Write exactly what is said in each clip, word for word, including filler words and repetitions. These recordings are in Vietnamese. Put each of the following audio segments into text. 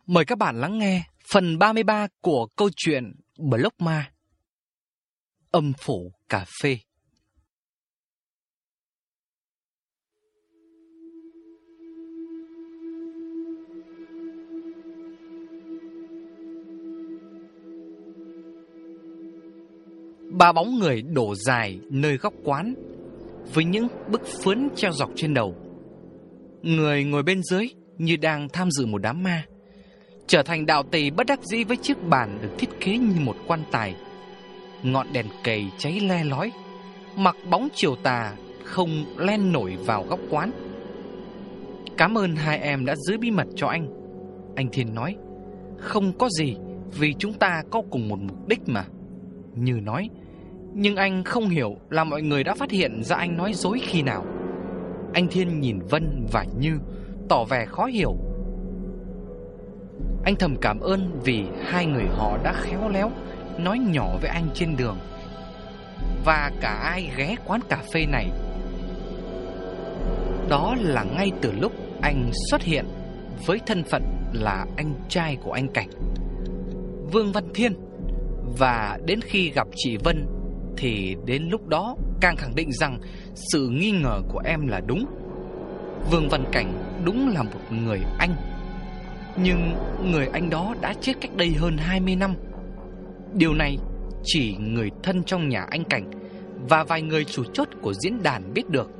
Mời các bạn lắng nghe phần ba mươi ba của câu chuyện Block Ma. Âm phủ cà phê. Ba bóng người đổ dài nơi góc quán, với những bức phướn treo dọc trên đầu. Người ngồi bên dưới như đang tham dự một đám ma, trở thành đạo tỳ bất đắc dĩ với chiếc bàn được thiết kế như một quan tài. Ngọn đèn cầy cháy le lói, mặc bóng chiều tà không len nổi vào góc quán. Cảm ơn hai em đã giữ bí mật cho anh, anh Thiên nói. Không có gì, vì chúng ta có cùng một mục đích mà. Như nói, nhưng anh không hiểu là mọi người đã phát hiện ra anh nói dối khi nào. Anh Thiên nhìn Vân và Như, tỏ vẻ khó hiểu. Anh thầm cảm ơn vì hai người họ đã khéo léo nói nhỏ với anh trên đường, và cả ai ghé quán cà phê này. Đó là ngay từ lúc anh xuất hiện với thân phận là anh trai của anh Cảnh, Vương Văn Thiên. Và đến khi gặp chị Vân thì đến lúc đó càng khẳng định rằng sự nghi ngờ của em là đúng. Vương Văn Cảnh đúng là một người anh, nhưng người anh đó đã chết cách đây hơn hai mươi năm. Điều này chỉ người thân trong nhà anh Cảnh và vài người chủ chốt của diễn đàn biết được.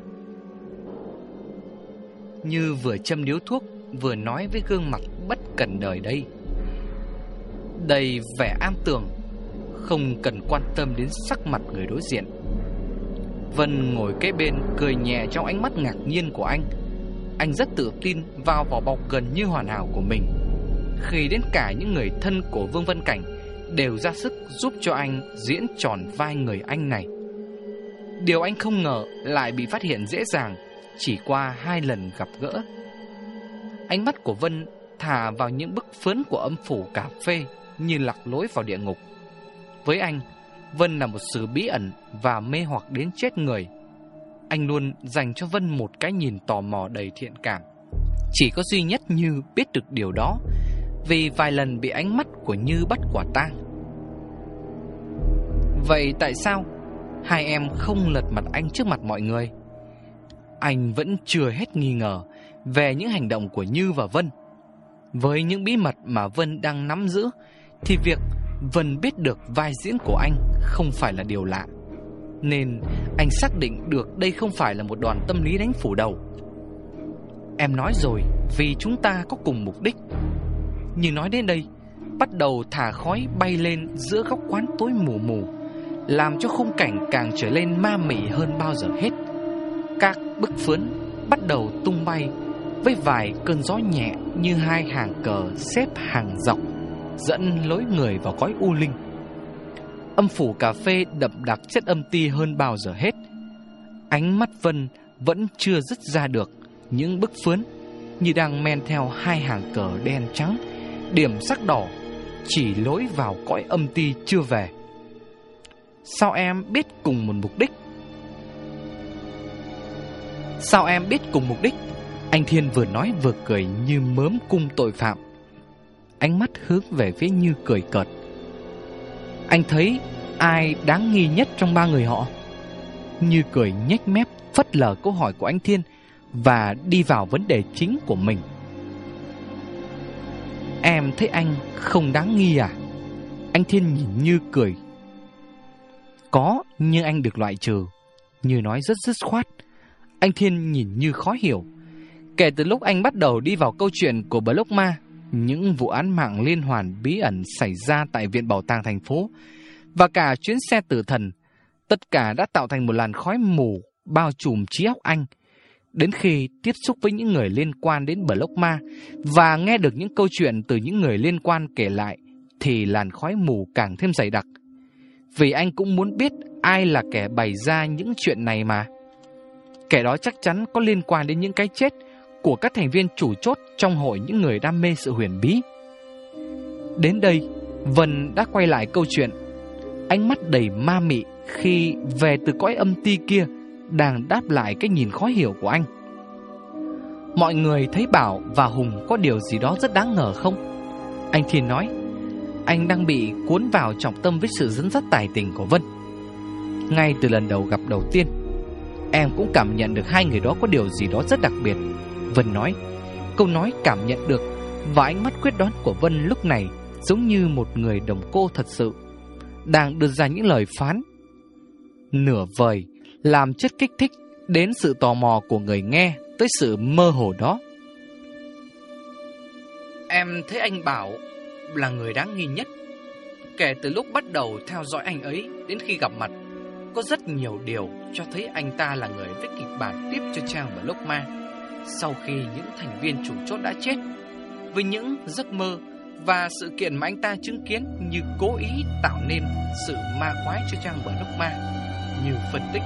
Như vừa châm điếu thuốc, vừa nói với gương mặt bất cần đời đây, đầy vẻ am tường, không cần quan tâm đến sắc mặt người đối diện. Vân ngồi kế bên cười nhẹ trong ánh mắt ngạc nhiên của anh. Anh rất tự tin vào vỏ bọc gần như hoàn hảo của mình, khi đến cả những người thân của Vương Văn Cảnh đều ra sức giúp cho anh diễn tròn vai người anh này. Điều anh không ngờ lại bị phát hiện dễ dàng chỉ qua hai lần gặp gỡ. Ánh mắt của Vân thả vào những bức phướn của âm phủ cà phê như lạc lối vào địa ngục. Với anh, Vân là một sự bí ẩn và mê hoặc đến chết người. Anh luôn dành cho Vân một cái nhìn tò mò đầy thiện cảm. Chỉ có duy nhất Như biết được điều đó, vì vài lần bị ánh mắt của Như bắt quả tang. Vậy tại sao hai em không lật mặt anh trước mặt mọi người? Anh vẫn chưa hết nghi ngờ về những hành động của Như và Vân. Với những bí mật mà Vân đang nắm giữ, thì việc Vân biết được vai diễn của anh không phải là điều lạ, nên anh xác định được đây không phải là một đòn tâm lý đánh phủ đầu. Em nói rồi, vì chúng ta có cùng mục đích. Nhưng nói đến đây, bắt đầu thả khói bay lên giữa góc quán tối mù mù, làm cho khung cảnh càng trở lên ma mị hơn bao giờ hết. Các bức phướn bắt đầu tung bay với vài cơn gió nhẹ như hai hàng cờ xếp hàng dọc, dẫn lối người vào cõi u linh. Âm phủ cà phê đậm đặc chất âm ti hơn bao giờ hết. Ánh mắt Vân vẫn chưa dứt ra được những bức phướn, như đang men theo hai hàng cờ đen trắng, điểm sắc đỏ, chỉ lối vào cõi âm ti chưa về. Sao em biết cùng một mục đích? Sao em biết cùng mục đích? Anh Thiên vừa nói vừa cười như mớm cung tội phạm. Ánh mắt hướng về phía Như cười cợt. Anh thấy ai đáng nghi nhất trong ba người họ? Như cười nhếch mép, phớt lờ câu hỏi của anh Thiên và đi vào vấn đề chính của mình. Em thấy anh không đáng nghi à? Anh Thiên nhìn Như cười. Có, nhưng anh được loại trừ. Như nói rất dứt khoát. Anh Thiên nhìn Như khó hiểu. Kể từ lúc anh bắt đầu đi vào câu chuyện của Block Ma, những vụ án mạng liên hoàn bí ẩn xảy ra tại Viện Bảo tàng thành phố và cả chuyến xe tử thần, tất cả đã tạo thành một làn khói mù bao trùm trí óc anh. Đến khi tiếp xúc với những người liên quan đến Block Ma và nghe được những câu chuyện từ những người liên quan kể lại, thì làn khói mù càng thêm dày đặc. Vì anh cũng muốn biết ai là kẻ bày ra những chuyện này mà. Kẻ đó chắc chắn có liên quan đến những cái chết của các thành viên chủ chốt trong hội những người đam mê sự huyền bí. Đến đây, Vân đã quay lại câu chuyện, ánh mắt đầy ma mị khi về từ cõi âm ti kia đang đáp lại cái nhìn khó hiểu của anh. Mọi người thấy Bảo và Hùng có điều gì đó rất đáng ngờ không? Anh Thiên nói, anh đang bị cuốn vào trọng tâm với sự dẫn dắt tài tình của Vân. Ngay từ lần đầu gặp đầu tiên, em cũng cảm nhận được hai người đó có điều gì đó rất đặc biệt. Vân nói. Câu nói cảm nhận được và ánh mắt quyết đoán của Vân lúc này giống như một người đồng cô thật sự đang đưa ra những lời phán nửa vời, làm chất kích thích đến sự tò mò của người nghe tới sự mơ hồ đó. Em thấy anh Bảo là người đáng nghi nhất. Kể từ lúc bắt đầu theo dõi anh ấy đến khi gặp mặt, có rất nhiều điều cho thấy anh ta là người viết kịch bản tiếp cho trang Blog Ma. Sau khi những thành viên chủ chốt đã chết, với những giấc mơ và sự kiện mà anh ta chứng kiến như cố ý tạo nên sự ma quái cho trang Blog Ma, như phân tích.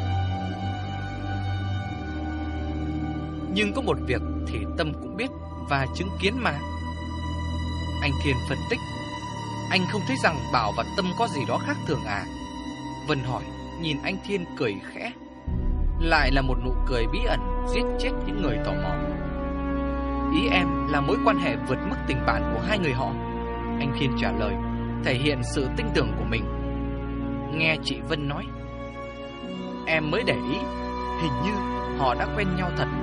Nhưng có một việc thì Tâm cũng biết và chứng kiến mà. Anh Thiên phân tích. Anh không thấy rằng Bảo và Tâm có gì đó khác thường à? Vân hỏi, nhìn anh Thiên cười khẽ. Lại là một nụ cười bí ẩn giết chết những người tò mò. Ý em là mối quan hệ vượt mức tình bạn của hai người họ? Anh Thiên trả lời, thể hiện sự tin tưởng của mình. Nghe chị Vân nói, em mới để ý, hình như họ đã quen nhau thật.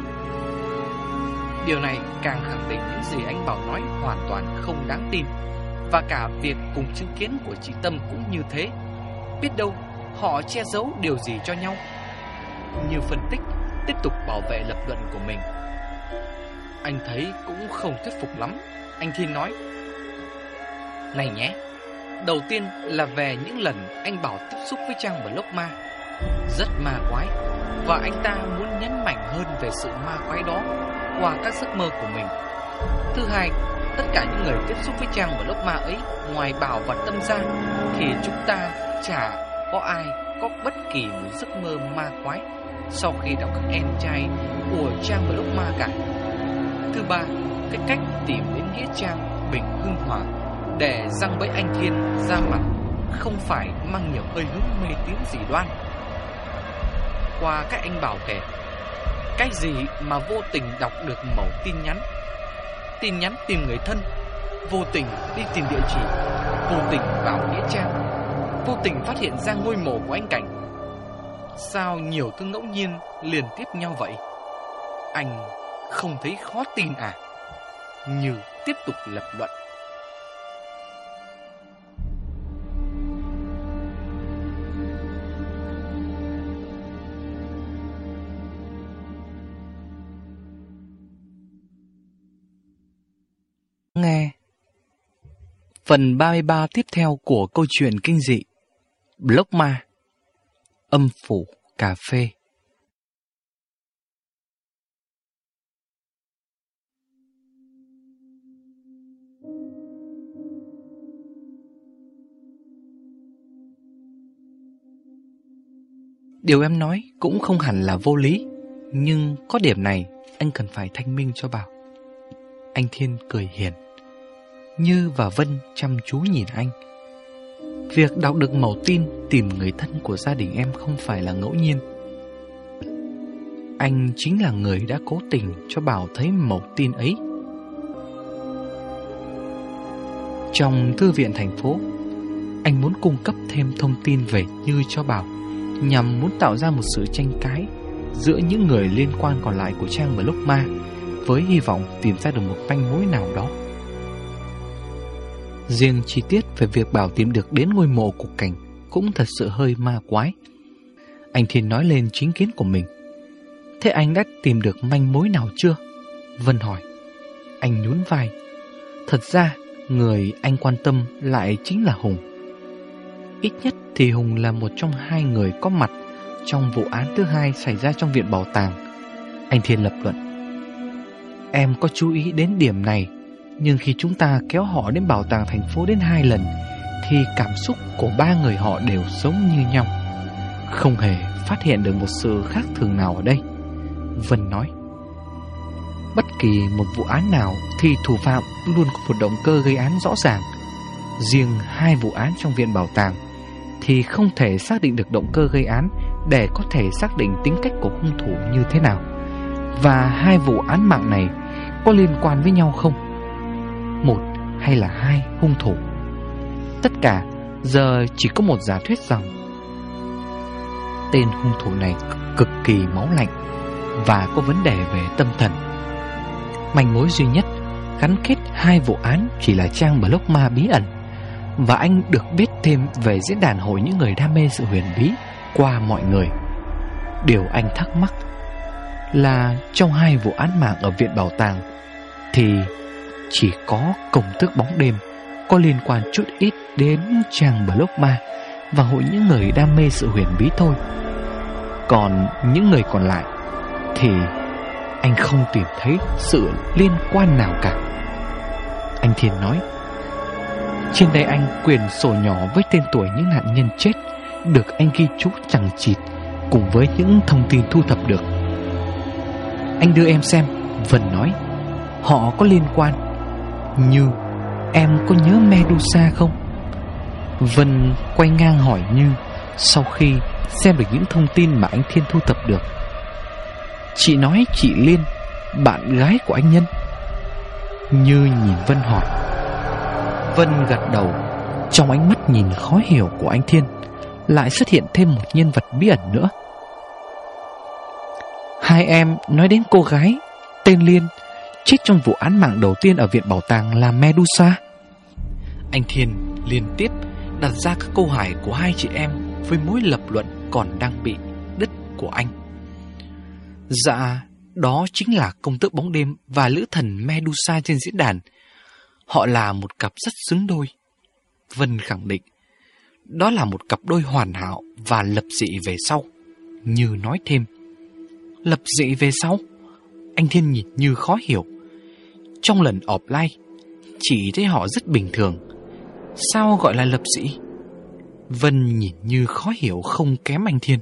Điều này càng khẳng định những gì anh Bảo nói hoàn toàn không đáng tin. Và cả việc cùng chứng kiến của chị Tâm cũng như thế. Biết đâu họ che giấu điều gì cho nhau. Như phân tích, tiếp tục bảo vệ lập luận của mình. Anh thấy cũng không thuyết phục lắm. Anh Thiên nói, này nhé, đầu tiên là về những lần anh Bảo tiếp xúc với trang Blog Ma. Rất ma quái. Và anh ta muốn nhấn mạnh hơn về sự ma quái đó qua các giấc mơ của mình. Thứ hai, tất cả những người tiếp xúc với trang Blog Ma ấy, ngoài Bảo và Tâm ra, thì chúng ta chả có ai có bất kỳ một giấc mơ ma quái sau khi đọc các em trai của trang Blog Ma cả. Thứ ba, cái cách tìm đến nghĩa trang Bình Hưng Hòa để giăng bẫy anh Thiên ra mặt không phải mang nhiều hơi hướng mê tín dị đoan. Qua cách anh Bảo kể, cái gì mà vô tình đọc được mẩu tin nhắn, tin nhắn tìm người thân, vô tình đi tìm địa chỉ, vô tình vào nghĩa trang, vô tình phát hiện ra ngôi mộ của anh Cảnh. Sao nhiều thứ ngẫu nhiên liền tiếp nhau vậy? Anh không thấy khó tin à? Như tiếp tục lập luận. Nghe phần ba mươi ba tiếp theo của câu chuyện kinh dị Blog Ma, âm phủ cà phê. Điều em nói cũng không hẳn là vô lý, nhưng có điểm này anh cần phải thanh minh cho Bảo. Anh Thiên cười hiền. Như và Vân chăm chú nhìn anh. Việc đọc được mẩu tin tìm người thân của gia đình em không phải là ngẫu nhiên. Anh chính là người đã cố tình cho Bảo thấy mẩu tin ấy. Trong thư viện thành phố, anh muốn cung cấp thêm thông tin về Như cho Bảo, nhằm muốn tạo ra một sự tranh cãi giữa những người liên quan còn lại của trang Blog Ma, với hy vọng tìm ra được một manh mối nào đó. Riêng chi tiết về việc Bảo tìm được đến ngôi mộ của Cảnh cũng thật sự hơi ma quái. Anh Thiên nói lên chính kiến của mình. Thế anh đã tìm được manh mối nào chưa? Vân hỏi. Anh nhún vai. Thật ra người anh quan tâm lại chính là Hùng. Ít nhất thì Hùng là một trong hai người có mặt trong vụ án thứ hai xảy ra trong viện bảo tàng. Anh Thiên lập luận. Em có chú ý đến điểm này, nhưng khi chúng ta kéo họ đến bảo tàng thành phố đến hai lần, thì cảm xúc của ba người họ đều giống như nhau. Không hề phát hiện được một sự khác thường nào ở đây. Vân nói. Bất kỳ một vụ án nào thì thủ phạm luôn có một động cơ gây án rõ ràng. Riêng hai vụ án trong viện bảo tàng thì không thể xác định được động cơ gây án để có thể xác định tính cách của hung thủ như thế nào. Và hai vụ án mạng này có liên quan với nhau không? Một hay là hai hung thủ. Tất cả giờ chỉ có một giả thuyết rằng tên hung thủ này cực kỳ máu lạnh và có vấn đề về tâm thần. Manh mối duy nhất gắn kết hai vụ án chỉ là trang blog ma bí ẩn, và anh được biết thêm về diễn đàn hội những người đam mê sự huyền bí qua mọi người. Điều anh thắc mắc là trong hai vụ án mạng ở viện bảo tàng thì chỉ có công tước bóng đêm có liên quan chút ít đến trang blog ma và hội những người đam mê sự huyền bí thôi. Còn những người còn lại thì anh không tìm thấy sự liên quan nào cả. Anh Thiên nói. Trên đây anh quyển sổ nhỏ với tên tuổi những nạn nhân chết được anh ghi chú chằng chịt cùng với những thông tin thu thập được. Anh đưa em xem, Vân nói. Họ có liên quan. Như, em có nhớ Medusa không? Vân quay ngang hỏi Như sau khi xem được những thông tin mà anh Thiên thu thập được. Chị nói chị Liên, bạn gái của anh Nhân. Như nhìn Vân hỏi. Vân gật đầu. Trong ánh mắt nhìn khó hiểu của anh Thiên lại xuất hiện thêm một nhân vật bí ẩn nữa. Hai em nói đến cô gái tên Liên chết trong vụ án mạng đầu tiên ở viện bảo tàng là Medusa. Anh Thiên liên tiếp đặt ra các câu hỏi của hai chị em với mối lập luận còn đang bị đứt của anh. Dạ, đó chính là công tước bóng đêm và lữ thần Medusa trên diễn đàn. Họ là một cặp rất xứng đôi. Vân khẳng định đó là một cặp đôi hoàn hảo và lập dị về sau. Như nói thêm. Lập dị về sau? Anh Thiên nhìn Như khó hiểu. Trong lần offline chỉ thấy họ rất bình thường, sao gọi là lập dị? Vân nhìn Như khó hiểu không kém anh Thiên.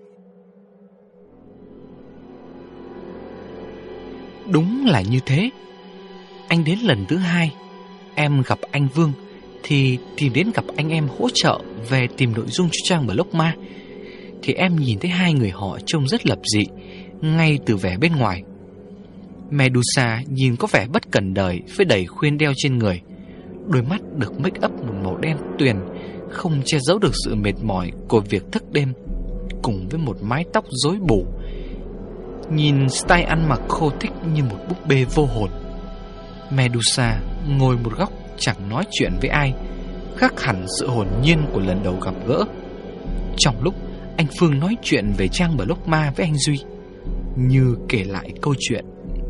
Đúng là như thế. Anh đến lần thứ hai, em gặp anh Vương thì tìm đến gặp anh em hỗ trợ về tìm nội dung cho trang blog ma, thì em nhìn thấy hai người họ trông rất lập dị ngay từ vẻ bên ngoài. Medusa nhìn có vẻ bất cần đời với đầy khuyên đeo trên người, đôi mắt được make up một màu đen tuyền không che giấu được sự mệt mỏi của việc thức đêm, cùng với một mái tóc rối bù. Nhìn style ăn mặc khô thích như một búp bê vô hồn. Medusa ngồi một góc chẳng nói chuyện với ai, khác hẳn sự hồn nhiên của lần đầu gặp gỡ. Trong lúc anh Phương nói chuyện về trang blog ma với anh Duy, Như kể lại câu chuyện.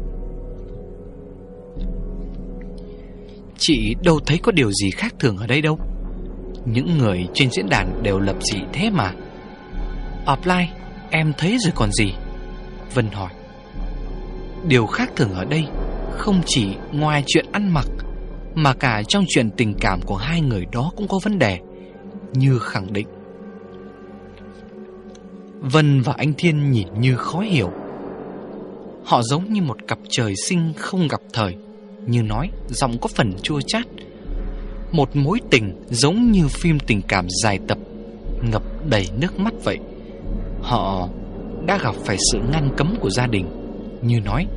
Chị đâu thấy có điều gì khác thường ở đây đâu. Những người trên diễn đàn đều lập dị thế mà. Offline em thấy rồi còn gì? Vân hỏi. Điều khác thường ở đây không chỉ ngoài chuyện ăn mặc, mà cả trong chuyện tình cảm của hai người đó cũng có vấn đề, Như khẳng định. Vân và anh Thiên nhìn Như khó hiểu. Họ giống như một cặp trời sinh không gặp thời, Như nói, giọng có phần chua chát. Một mối tình giống như phim tình cảm dài tập, ngập đầy nước mắt vậy. Họ đã gặp phải sự ngăn cấm của gia đình, Như nói.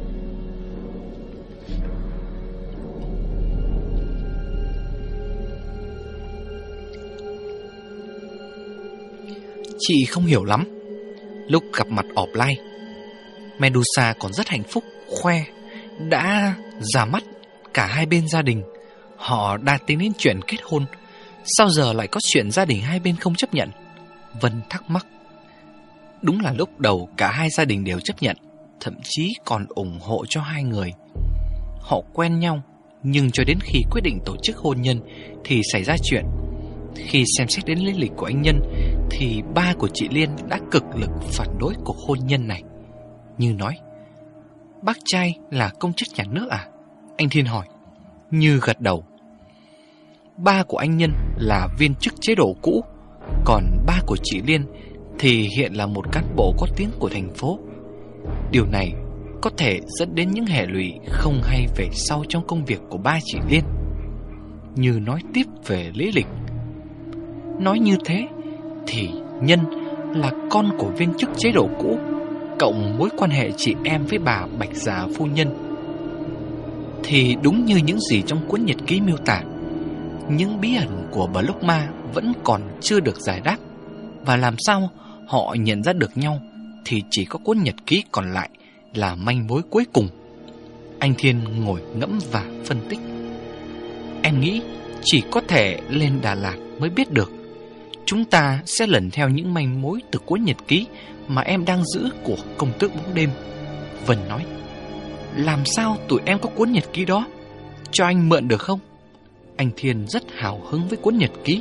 Chị không hiểu lắm. Lúc gặp mặt offline, Medusa còn rất hạnh phúc, khoe đã ra mắt cả hai bên gia đình. Họ đã tính đến chuyện kết hôn, sao giờ lại có chuyện gia đình hai bên không chấp nhận? Vân thắc mắc. Đúng là lúc đầu cả hai gia đình đều chấp nhận, thậm chí còn ủng hộ cho hai người. Họ quen nhau, nhưng cho đến khi quyết định tổ chức hôn nhân thì xảy ra chuyện. Khi xem xét đến lý lịch của anh Nhân thì ba của chị Liên đã cực lực phản đối cuộc hôn nhân này. Như nói. Bác trai là công chức nhà nước à? Anh Thiên hỏi. Như gật đầu. Ba của anh Nhân là viên chức chế độ cũ, còn ba của chị Liên thì hiện là một cán bộ có tiếng của thành phố. Điều này có thể dẫn đến những hệ lụy không hay về sau trong công việc của ba chị Liên. Như nói tiếp về lý lịch. Nói như thế thì Nhân là con của viên chức chế độ cũ, cộng mối quan hệ chị em với bà Bạch Già phu nhân. thì đúng như những gì trong cuốn nhật ký miêu tả, những bí ẩn của Block Ma vẫn còn chưa được giải đáp. Và làm sao họ nhận ra được nhau thì chỉ có cuốn nhật ký còn lại là manh mối cuối cùng. Anh Thiên ngồi ngẫm và phân tích. Em nghĩ chỉ có thể lên Đà Lạt mới biết được. Chúng ta sẽ lần theo những manh mối từ cuốn nhật ký mà em đang giữ của công tước bóng đêm. Vân nói. Làm sao tụi em có cuốn nhật ký đó? Cho anh mượn được không? Anh Thiên rất hào hứng với cuốn nhật ký.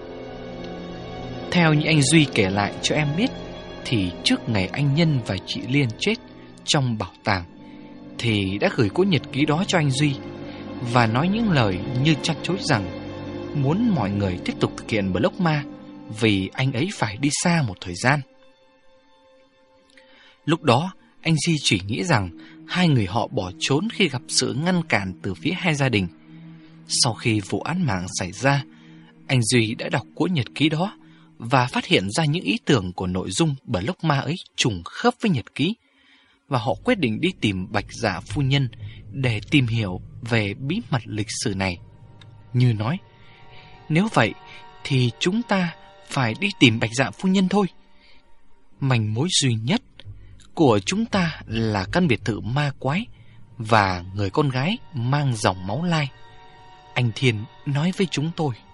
Theo như anh Duy kể lại cho em biết, thì trước ngày anh Nhân và chị Liên chết trong bảo tàng, thì đã gửi cuốn nhật ký đó cho anh Duy và nói những lời như chăn chối rằng muốn mọi người tiếp tục thực hiện Block Ma vì anh ấy phải đi xa một thời gian. Lúc đó, anh Duy chỉ nghĩ rằng hai người họ bỏ trốn khi gặp sự ngăn cản từ phía hai gia đình. Sau khi vụ án mạng xảy ra, anh Duy đã đọc cuốn nhật ký đó và phát hiện ra những ý tưởng của nội dung Block Ma ấy trùng khớp với nhật ký. Và họ quyết định đi tìm Bạch Dạ phu nhân để tìm hiểu về bí mật lịch sử này. Như nói, nếu vậy thì chúng ta phải đi tìm Bạch Dạ phu nhân thôi. Manh mối duy nhất của chúng ta là căn biệt thự ma quái và người con gái mang dòng máu lai. Anh Thiên nói với chúng tôi.